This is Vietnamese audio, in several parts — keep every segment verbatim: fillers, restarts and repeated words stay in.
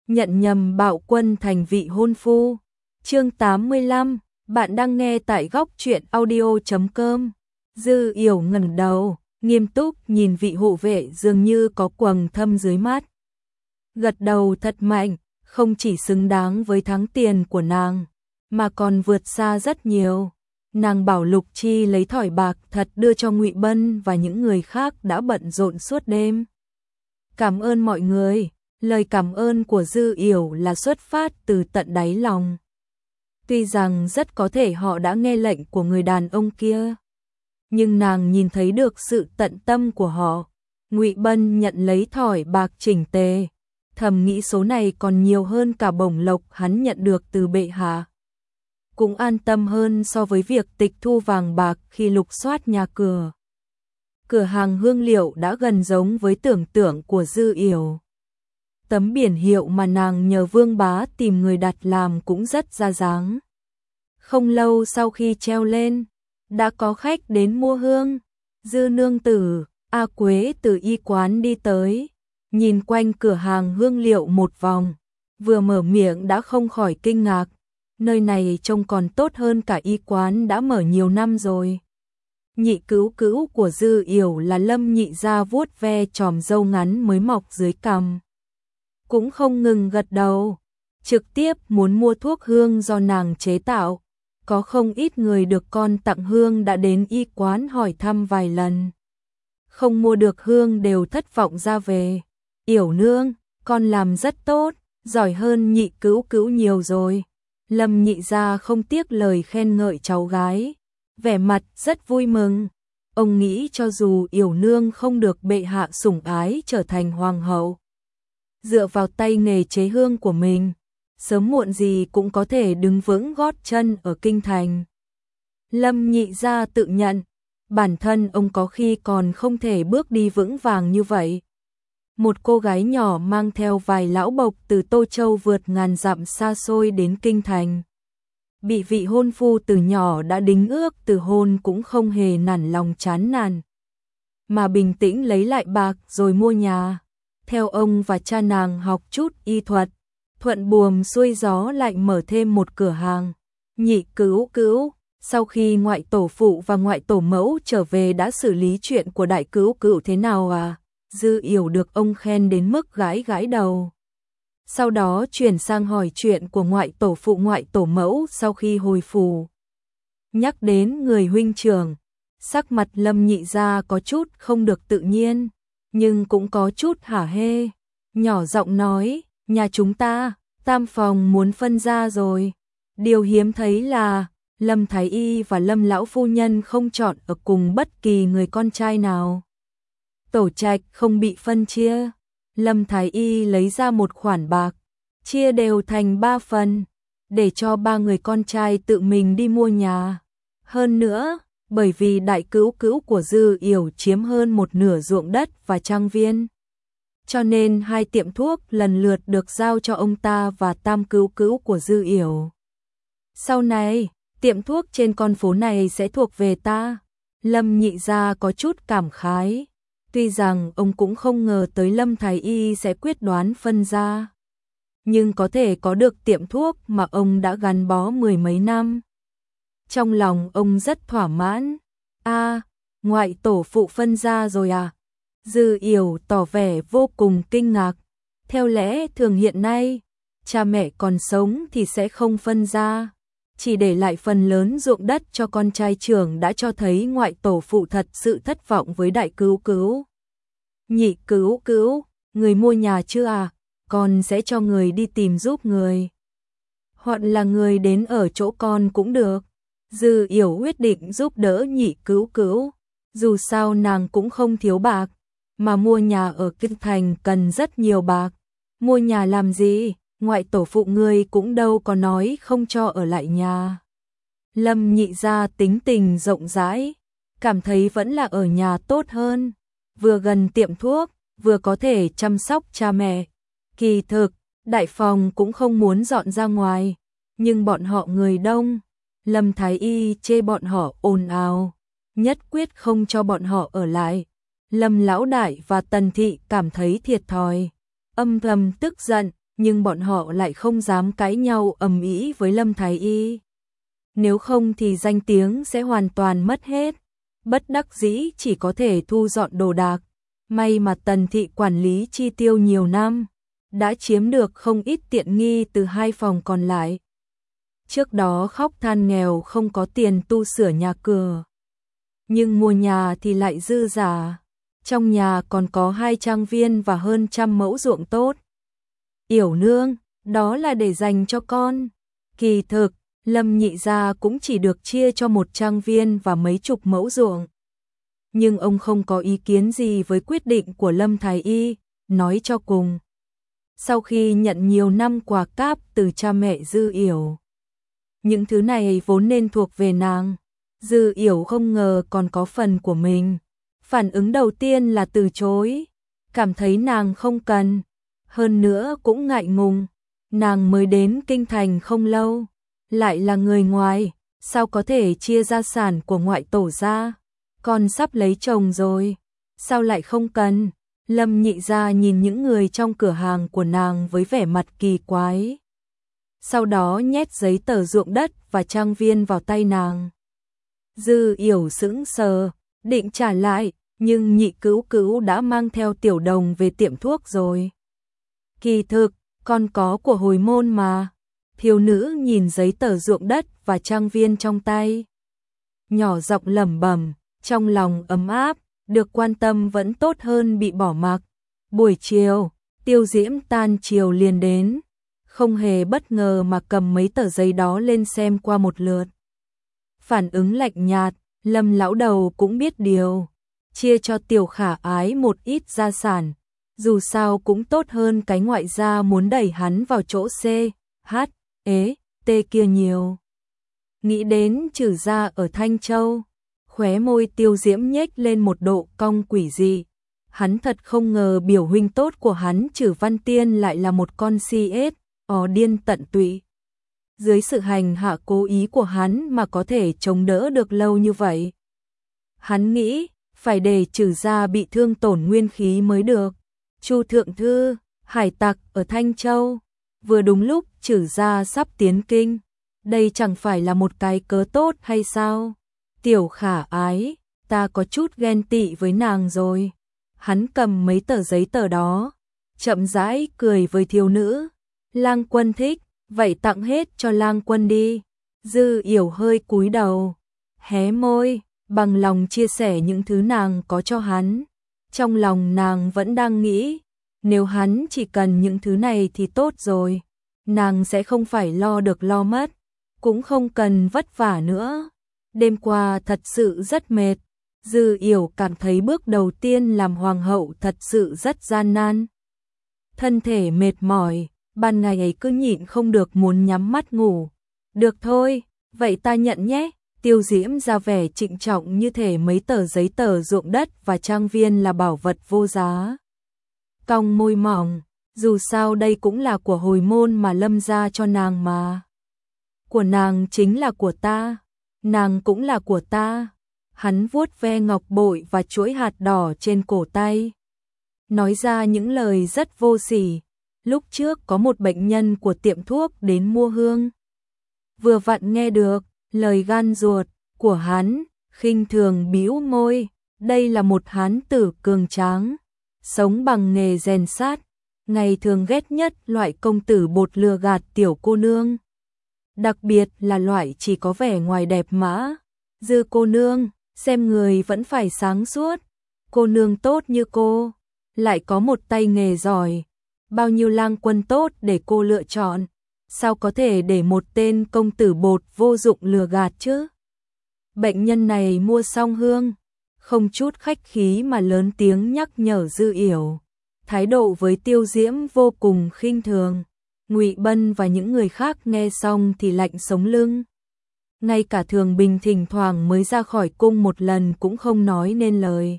nhận nhầm Bạo Quân thành vị hôn phu. Chương tám mươi lăm, bạn đang nghe tại góc truyện audio chấm com. Dư Yểu ngẩng đầu, nghiêm túc nhìn vị hộ vệ dường như có quầng thâm dưới mắt. Gật đầu thật mạnh, không chỉ xứng đáng với tháng tiền của nàng, mà còn vượt xa rất nhiều. Nàng bảo Lục Chi lấy thỏi bạc thật đưa cho Ngụy Bân và những người khác đã bận rộn suốt đêm. Cảm ơn mọi người, lời cảm ơn của Dư Yểu là xuất phát từ tận đáy lòng. Tuy rằng rất có thể họ đã nghe lệnh của người đàn ông kia, nhưng nàng nhìn thấy được sự tận tâm của họ. Ngụy Bân nhận lấy thỏi bạc chỉnh tề, thầm nghĩ số này còn nhiều hơn cả bổng lộc hắn nhận được từ bệ hạ. Cũng an tâm hơn so với việc tịch thu vàng bạc khi lục soát nhà cửa. Cửa hàng hương liệu đã gần giống với tưởng tượng của Dư Yểu. Tấm biển hiệu mà nàng nhờ Vương Bá tìm người đặt làm cũng rất ra dáng. Không lâu sau khi treo lên, đã có khách đến mua hương. Dư nương tử, A Quế từ y quán đi tới, nhìn quanh cửa hàng hương liệu một vòng, vừa mở miệng đã không khỏi kinh ngạc. Nơi này trông còn tốt hơn cả y quán đã mở nhiều năm rồi. Nhị cứu cứu của Dư Yểu là Lâm Nhị gia vuốt ve chòm râu ngắn mới mọc dưới cằm. Cũng không ngừng gật đầu, trực tiếp muốn mua thuốc hương do nàng chế tạo. Có không ít người được con tặng hương đã đến y quán hỏi thăm vài lần. Không mua được hương đều thất vọng ra về. Yểu nương, con làm rất tốt, giỏi hơn nhị cứu cứu nhiều rồi. Lâm Nhị gia không tiếc lời khen ngợi cháu gái, vẻ mặt rất vui mừng. Ông nghĩ cho dù Yểu nương không được bệ hạ sủng ái trở thành hoàng hậu, dựa vào tay nghề chế hương của mình, sớm muộn gì cũng có thể đứng vững gót chân ở kinh thành. Lâm Nhị gia tự nhận, bản thân ông có khi còn không thể bước đi vững vàng như vậy. Một cô gái nhỏ mang theo vài lão bộc từ Tô Châu vượt ngàn dặm xa xôi đến kinh thành. Bị vị hôn phu từ nhỏ đã đính ước từ hôn cũng không hề nản lòng chán nản, mà bình tĩnh lấy lại bạc rồi mua nhà. Theo ông và cha nàng học chút y thuật, thuận buồm xuôi gió lại mở thêm một cửa hàng. Nhị cứu cứu, sau khi ngoại tổ phụ và ngoại tổ mẫu trở về đã xử lý chuyện của đại cứu cứu thế nào à? Dư Yểu được ông khen đến mức gãi gãi đầu. Sau đó chuyển sang hỏi chuyện của ngoại tổ phụ ngoại tổ mẫu sau khi hồi phủ. Nhắc đến người huynh trưởng, sắc mặt Lâm Nhị gia có chút không được tự nhiên, nhưng cũng có chút hả hê. Nhỏ giọng nói, nhà chúng ta, tam phòng muốn phân ra rồi. Điều hiếm thấy là Lâm Thái Y và Lâm Lão Phu Nhân không chọn ở cùng bất kỳ người con trai nào. Tổ trạch không bị phân chia. Lâm Thái Y lấy ra một khoản bạc, chia đều thành ba phần, để cho ba người con trai tự mình đi mua nhà. Hơn nữa, bởi vì đại cứu cứu của Dư Yểu chiếm hơn một nửa ruộng đất và trang viên, cho nên hai tiệm thuốc lần lượt được giao cho ông ta và tam cứu cứu của Dư Yểu. Sau này, tiệm thuốc trên con phố này sẽ thuộc về ta. Lâm Nhị gia có chút cảm khái. Tuy rằng ông cũng không ngờ tới Lâm Thái Y sẽ quyết đoán phân ra, nhưng có thể có được tiệm thuốc mà ông đã gắn bó mười mấy năm, trong lòng ông rất thỏa mãn. A, à, ngoại tổ phụ phân ra rồi à? Dư Yểu tỏ vẻ vô cùng kinh ngạc. Theo lẽ thường hiện nay, cha mẹ còn sống thì sẽ không phân ra, chỉ để lại phần lớn ruộng đất cho con trai trưởng, đã cho thấy ngoại tổ phụ thật sự thất vọng với đại cứu cứu. Nhị cứu cứu, người mua nhà chưa à? Con sẽ cho người đi tìm giúp người. Hoặc là người đến ở chỗ con cũng được. Dư Yểu quyết định giúp đỡ nhị cứu cứu. Dù sao nàng cũng không thiếu bạc, mà mua nhà ở kinh thành cần rất nhiều bạc. Mua nhà làm gì? Ngoại tổ phụ người cũng đâu có nói không cho ở lại nhà. Lâm Nhị gia tính tình rộng rãi, cảm thấy vẫn là ở nhà tốt hơn, vừa gần tiệm thuốc, vừa có thể chăm sóc cha mẹ. Kỳ thực, đại phòng cũng không muốn dọn ra ngoài, nhưng bọn họ người đông, Lâm Thái Y chê bọn họ ồn ào, nhất quyết không cho bọn họ ở lại. Lâm Lão Đại và Tần Thị cảm thấy thiệt thòi, âm thầm tức giận, nhưng bọn họ lại không dám cãi nhau ầm ĩ với Lâm Thái Y. Nếu không thì danh tiếng sẽ hoàn toàn mất hết. Bất đắc dĩ chỉ có thể thu dọn đồ đạc. May mà Tần thị quản lý chi tiêu nhiều năm, đã chiếm được không ít tiện nghi từ hai phòng còn lại. Trước đó khóc than nghèo không có tiền tu sửa nhà cửa, nhưng mua nhà thì lại dư giả. Trong nhà còn có hai trang viên và hơn trăm mẫu ruộng tốt. Yểu nương, đó là để dành cho con. Kỳ thực, Lâm nhị gia cũng chỉ được chia cho một trang viên và mấy chục mẫu ruộng. Nhưng ông không có ý kiến gì với quyết định của Lâm Thái Y, nói cho cùng. Sau khi nhận nhiều năm quà cáp từ cha mẹ Dư Yểu, những thứ này vốn nên thuộc về nàng. Dư Yểu không ngờ còn có phần của mình. Phản ứng đầu tiên là từ chối, cảm thấy nàng không cần. Hơn nữa cũng ngại ngùng, nàng mới đến kinh thành không lâu, lại là người ngoài, sao có thể chia gia sản của ngoại tổ ra. Con sắp lấy chồng rồi, sao lại không cần? Lâm nhị gia nhìn những người trong cửa hàng của nàng với vẻ mặt kỳ quái. Sau đó nhét giấy tờ ruộng đất và trang viên vào tay nàng. Dư Yểu sững sờ, định trả lại, nhưng nhị cữu cữu đã mang theo Tiểu Đồng về tiệm thuốc rồi. Kỳ thực, con có của hồi môn mà. Thiếu nữ nhìn giấy tờ ruộng đất và trang viên trong tay, nhỏ giọng lẩm bẩm, trong lòng ấm áp, được quan tâm vẫn tốt hơn bị bỏ mặc. Buổi chiều, Tiêu Diễm tan chiều liền đến, không hề bất ngờ mà cầm mấy tờ giấy đó lên xem qua một lượt. Phản ứng lạnh nhạt, Lâm lão đầu cũng biết điều, chia cho Tiểu Khả Ái một ít gia sản, dù sao cũng tốt hơn cái ngoại gia muốn đẩy hắn vào chỗ C, H, E, T kia nhiều. Nghĩ đến Trừ gia ở Thanh Châu, khóe môi Tiêu Diễm nhếch lên một độ cong quỷ dị. Hắn thật không ngờ biểu huynh tốt của hắn Trừ Văn Tiên lại là một con si ết, ó điên tận tụy. Dưới sự hành hạ cố ý của hắn mà có thể chống đỡ được lâu như vậy. Hắn nghĩ, phải để Trừ gia bị thương tổn nguyên khí mới được. Chu thượng thư, hải tặc ở Thanh Châu, vừa đúng lúc Trừ gia sắp tiến kinh. Đây chẳng phải là một cái cớ tốt hay sao? Tiểu Khả Ái, ta có chút ghen tị với nàng rồi. Hắn cầm mấy tờ giấy tờ đó, chậm rãi cười với thiếu nữ. Lang Quân thích, vậy tặng hết cho Lang Quân đi. Dư Yểu hơi cúi đầu, hé môi, bằng lòng chia sẻ những thứ nàng có cho hắn. Trong lòng nàng vẫn đang nghĩ, nếu hắn chỉ cần những thứ này thì tốt rồi, nàng sẽ không phải lo được lo mất, cũng không cần vất vả nữa. Đêm qua thật sự rất mệt, Dư Yểu cảm thấy bước đầu tiên làm hoàng hậu thật sự rất gian nan. Thân thể mệt mỏi, ban ngày ấy cứ nhịn không được muốn nhắm mắt ngủ. Được thôi, vậy ta nhận nhé. Tiêu Diễm ra vẻ trịnh trọng như thể mấy tờ giấy tờ ruộng đất và trang viên là bảo vật vô giá. Cong môi mỏng, dù sao đây cũng là của hồi môn mà Lâm gia cho nàng mà. Của nàng chính là của ta, nàng cũng là của ta. Hắn vuốt ve ngọc bội và chuỗi hạt đỏ trên cổ tay, nói ra những lời rất vô sỉ. Lúc trước có một bệnh nhân của tiệm thuốc đến mua hương, vừa vặn nghe được lời gan ruột của hắn, khinh thường bĩu môi. Đây là một hán tử cường tráng, sống bằng nghề rèn sát, ngày thường ghét nhất loại công tử bột lừa gạt tiểu cô nương, đặc biệt là loại chỉ có vẻ ngoài đẹp mã. Dư cô nương, xem người vẫn phải sáng suốt, cô nương tốt như cô, lại có một tay nghề giỏi, bao nhiêu Lang Quân tốt để cô lựa chọn, sao có thể để một tên công tử bột vô dụng lừa gạt chứ? Bệnh nhân này mua xong hương, không chút khách khí mà lớn tiếng nhắc nhở Dư Yểu, thái độ với Tiêu Diễm vô cùng khinh thường. Ngụy Bân và những người khác nghe xong thì lạnh sống lưng. Ngay cả Thường Bình thỉnh thoảng mới ra khỏi cung một lần cũng không nói nên lời.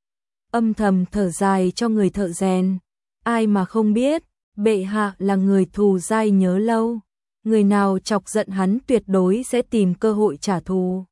Âm thầm thở dài cho người thợ rèn. Ai mà không biết, bệ hạ là người thù dai nhớ lâu. Người nào chọc giận hắn tuyệt đối sẽ tìm cơ hội trả thù.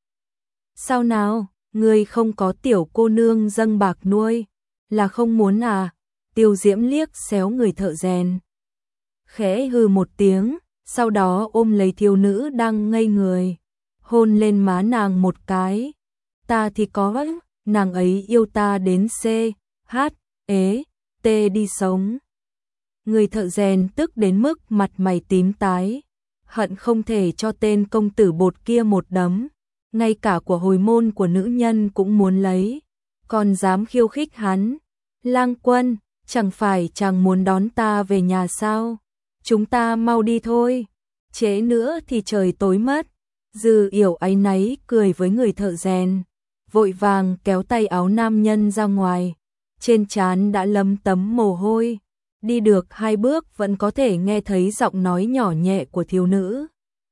Sao nào, người không có tiểu cô nương dâng bạc nuôi, là không muốn à? Tiêu Diễm liếc xéo người thợ rèn. khẽ hừ một tiếng, sau đó ôm lấy thiếu nữ đang ngây người, hôn lên má nàng một cái. Ta thì có, nàng ấy yêu ta đến C, H, ế, T đi sống. Người thợ rèn tức đến mức mặt mày tím tái, hận không thể cho tên công tử bột kia một đấm, ngay cả của hồi môn của nữ nhân cũng muốn lấy, còn dám khiêu khích hắn. Lang Quân, chẳng phải chàng muốn đón ta về nhà sao? Chúng ta mau đi thôi, trễ nữa thì trời tối mất. Dư Yểu áy náy cười với người thợ rèn, vội vàng kéo tay áo nam nhân ra ngoài, trên trán đã lấm tấm mồ hôi. Đi được hai bước vẫn có thể nghe thấy giọng nói nhỏ nhẹ của thiếu nữ.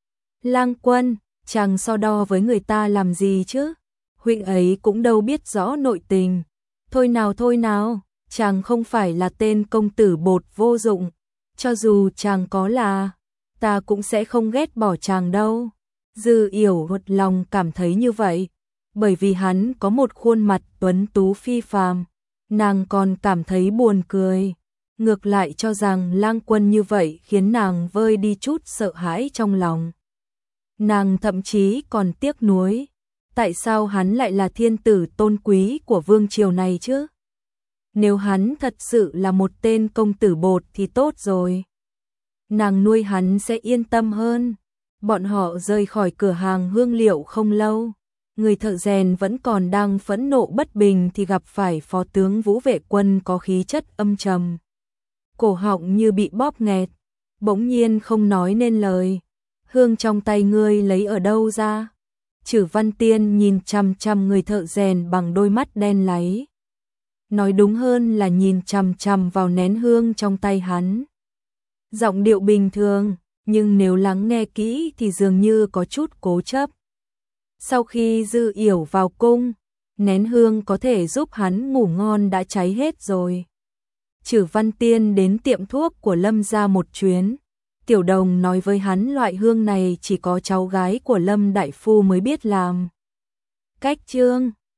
Lang Quân, chàng so đo với người ta làm gì chứ? Huynh ấy cũng đâu biết rõ nội tình. Thôi nào thôi nào, chàng không phải là tên công tử bột vô dụng. Cho dù chàng có là, ta cũng sẽ không ghét bỏ chàng đâu. Dư Yểu một lòng cảm thấy như vậy, bởi vì hắn có một khuôn mặt tuấn tú phi phàm, nàng còn cảm thấy buồn cười. Ngược lại cho rằng Lang Quân như vậy khiến nàng vơi đi chút sợ hãi trong lòng. Nàng thậm chí còn tiếc nuối, tại sao hắn lại là thiên tử tôn quý của vương triều này chứ? Nếu hắn thật sự là một tên công tử bột thì tốt rồi. Nàng nuôi hắn sẽ yên tâm hơn. Bọn họ rời khỏi cửa hàng hương liệu không lâu, người thợ rèn vẫn còn đang phẫn nộ bất bình thì gặp phải phó tướng Vũ Vệ Quân có khí chất âm trầm. Cổ họng như bị bóp nghẹt, bỗng nhiên không nói nên lời. Hương trong tay ngươi lấy ở đâu ra? Chử Văn Tiên nhìn chằm chằm người thợ rèn bằng đôi mắt đen láy. Nói đúng hơn là nhìn chằm chằm vào nén hương trong tay hắn. Giọng điệu bình thường, nhưng nếu lắng nghe kỹ thì dường như có chút cố chấp. Sau khi Dư Yểu vào cung, nén hương có thể giúp hắn ngủ ngon đã cháy hết rồi. Chử Văn Tiên đến tiệm thuốc của Lâm gia một chuyến. Tiểu Đồng nói với hắn loại hương này chỉ có cháu gái của Lâm đại phu mới biết làm. Cách chương